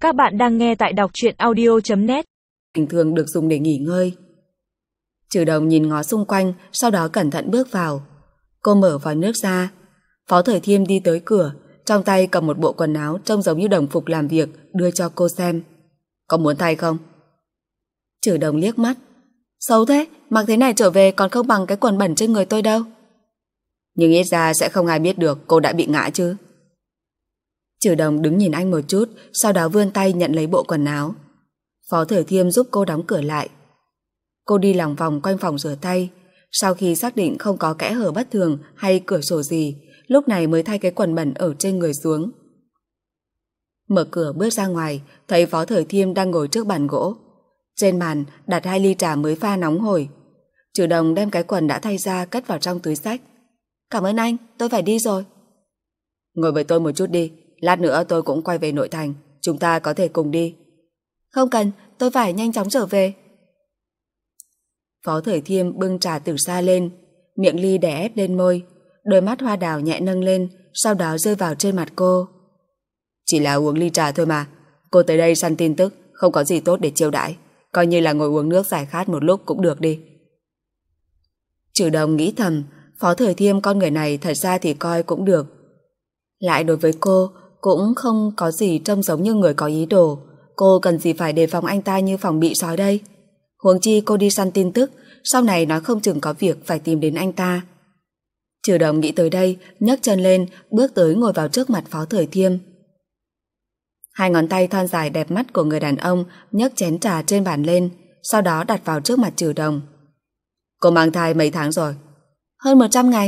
Các bạn đang nghe tại đọc truyện audio.net. Bình thường được dùng để nghỉ ngơi. Trừ Đồng nhìn ngó xung quanh, sau đó cẩn thận bước vào. Cô mở vòi nước ra. Phó Thời Thiêm đi tới cửa, trong tay cầm một bộ quần áo trông giống như đồng phục làm việc, đưa cho cô xem. Có muốn thay không? Trừ Đồng liếc mắt. Xấu thế, mặc thế này trở về còn không bằng cái quần bẩn trên người tôi đâu. Nhưng ít ra sẽ không ai biết được cô đã bị ngã chứ. Trừ Đồng đứng nhìn anh một chút, sau đó vươn tay nhận lấy bộ quần áo. Phó Thời Thiêm giúp cô đóng cửa lại. Cô đi lòng vòng quanh phòng rửa tay. Sau khi xác định không có kẽ hở bất thường hay cửa sổ gì, lúc này mới thay cái quần bẩn ở trên người xuống. Mở cửa bước ra ngoài, thấy Phó Thời Thiêm đang ngồi trước bàn gỗ. Trên bàn đặt 2 ly trà mới pha nóng hổi. Trừ Đồng đem cái quần đã thay ra cất vào trong túi xách. Cảm ơn anh, tôi phải đi rồi. Ngồi với tôi một chút đi, lát nữa tôi cũng quay về nội thành, chúng ta có thể cùng đi. Không cần, tôi phải nhanh chóng trở về. Phó Thời Thiêm bưng trà từ xa lên, miệng ly đè ép lên môi, đôi mắt hoa đào nhẹ nâng lên, sau đó rơi vào trên mặt cô. Chỉ là uống ly trà thôi mà, cô tới đây săn tin tức, không có gì tốt để chiêu đãi, coi như là ngồi uống nước giải khát một lúc cũng được đi. Trừ Đồng nghĩ thầm, Phó Thời Thiêm con người này thật ra thì coi cũng được. Lại đối với cô, cũng không có gì trông giống như người có ý đồ. Cô cần gì phải đề phòng anh ta như phòng bị sói đây. Huống chi cô đi săn tin tức, sau này nói không chừng có việc phải tìm đến anh ta. Trừ Đồng nghĩ tới đây, nhấc chân lên, bước tới ngồi vào trước mặt Phó Thời Thiêm. Hai ngón tay thon dài đẹp mắt của người đàn ông nhấc chén trà trên bàn lên, sau đó đặt vào trước mặt Trừ Đồng. Cô mang thai mấy tháng rồi? Hơn 100 ngày.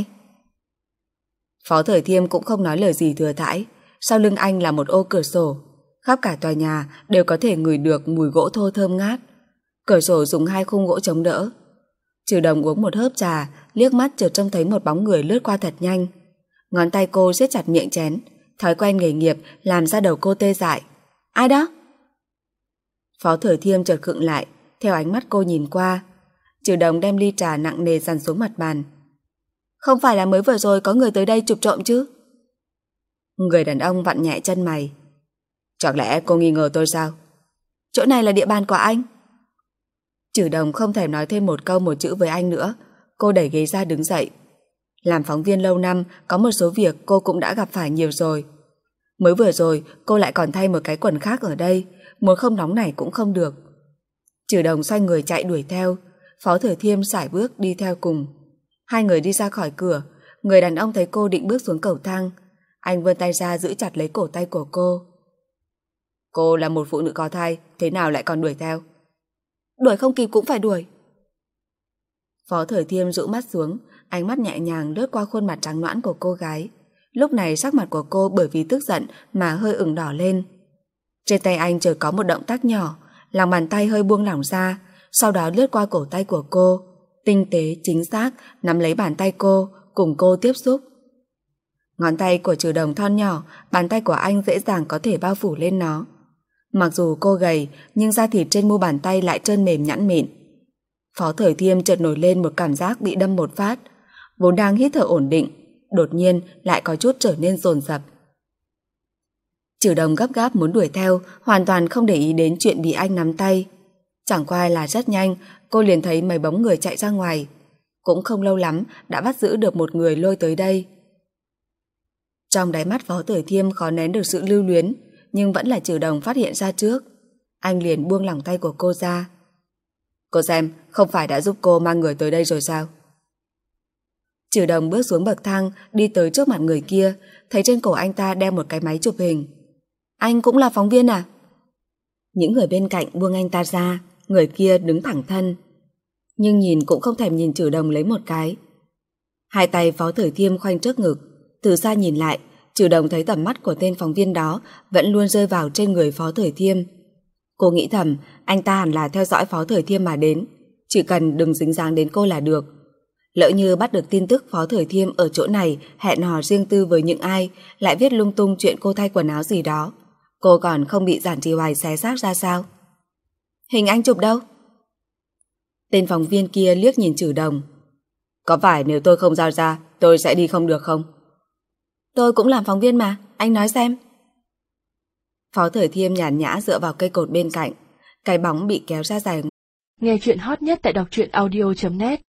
Phó Thời Thiêm cũng không nói lời gì thừa thãi. Sau lưng anh là một ô cửa sổ, khắp cả tòa nhà đều có thể ngửi được mùi gỗ thô thơm ngát. Cửa sổ dùng 2 khung gỗ chống đỡ. Trừ Đồng uống một hớp trà, liếc mắt chợt trông thấy một bóng người lướt qua thật nhanh. Ngón tay cô siết chặt miệng chén, thói quen nghề nghiệp làm ra đầu cô tê dại. Ai đó? Phó Thời Thiêm chợt khựng lại, theo ánh mắt cô nhìn qua. Trừ Đồng đem ly trà nặng nề dằn xuống mặt bàn. Không phải là mới vừa rồi có người tới đây chụp trộm chứ? Người đàn ông vặn nhẹ chân mày. Chẳng lẽ cô nghi ngờ tôi sao? Chỗ này là địa bàn của anh. Trừ Đồng không thèm nói thêm một câu một chữ với anh nữa. Cô đẩy ghế ra đứng dậy. Làm phóng viên lâu năm, có một số việc cô cũng đã gặp phải nhiều rồi. Mới vừa rồi cô lại còn thay một cái quần khác ở đây, muốn không nóng này cũng không được. Trừ Đồng xoay người chạy đuổi theo. Phó Thời Thiêm sải bước đi theo cùng. Hai người đi ra khỏi cửa. Người đàn ông thấy cô định bước xuống cầu thang, anh vươn tay ra giữ chặt lấy cổ tay của cô. Cô là một phụ nữ có thai, thế nào lại còn đuổi theo? Đuổi không kịp cũng phải đuổi. Phó Thời Thiêm rũ mắt xuống, ánh mắt nhẹ nhàng lướt qua khuôn mặt trắng nõn của cô gái. Lúc này sắc mặt của cô bởi vì tức giận mà hơi ửng đỏ lên. Trên tay anh chợt có một động tác nhỏ, lòng bàn tay hơi buông lỏng ra, sau đó lướt qua cổ tay của cô, tinh tế chính xác nắm lấy bàn tay cô, cùng cô tiếp xúc. Ngón tay của Trừ Đồng thon nhỏ, bàn tay của anh dễ dàng có thể bao phủ lên nó. Mặc dù cô gầy, nhưng da thịt trên mu bàn tay lại trơn mềm nhẵn mịn. Phó Thời Thiêm chợt nổi lên một cảm giác bị đâm một phát, vốn đang hít thở ổn định, đột nhiên lại có chút trở nên dồn dập. Trừ Đồng gấp gáp muốn đuổi theo, hoàn toàn không để ý đến chuyện bị anh nắm tay. Chẳng qua là rất nhanh, cô liền thấy mấy bóng người chạy ra ngoài. Cũng không lâu lắm đã bắt giữ được một người lôi tới đây. Trong đáy mắt Phó Thời Thiêm khó nén được sự lưu luyến, nhưng vẫn là Trừ Đồng phát hiện ra trước. Anh liền buông lỏng tay của cô ra. Cô xem, không phải đã giúp cô mang người tới đây rồi sao? Trừ Đồng bước xuống bậc thang, đi tới trước mặt người kia, thấy trên cổ anh ta đeo một cái máy chụp hình. Anh cũng là phóng viên à? Những người bên cạnh buông anh ta ra, người kia đứng thẳng thân, nhưng nhìn cũng không thèm nhìn Trừ Đồng lấy một cái. Hai tay Phó Thời Thiêm khoanh trước ngực, từ xa nhìn lại, Trừ Đồng thấy tầm mắt của tên phóng viên đó vẫn luôn rơi vào trên người Phó Thời Thiêm. Cô nghĩ thầm, anh ta hẳn là theo dõi Phó Thời Thiêm mà đến, chỉ cần đừng dính dáng đến cô là được. Lỡ như bắt được tin tức Phó Thời Thiêm ở chỗ này hẹn hò riêng tư với những ai, lại viết lung tung chuyện cô thay quần áo gì đó, cô còn không bị Giản Trì Hoài xé xác ra sao? Hình anh chụp đâu? Tên phóng viên kia liếc nhìn Trừ Đồng. Có phải nếu tôi không giao ra, tôi sẽ đi không được không? Tôi cũng làm phóng viên mà, anh nói xem. Phó Thời Thiêm nhàn nhã dựa vào cây cột bên cạnh, cái bóng bị kéo ra dài. Nghe chuyện hot nhất tại đọc truyện audio.net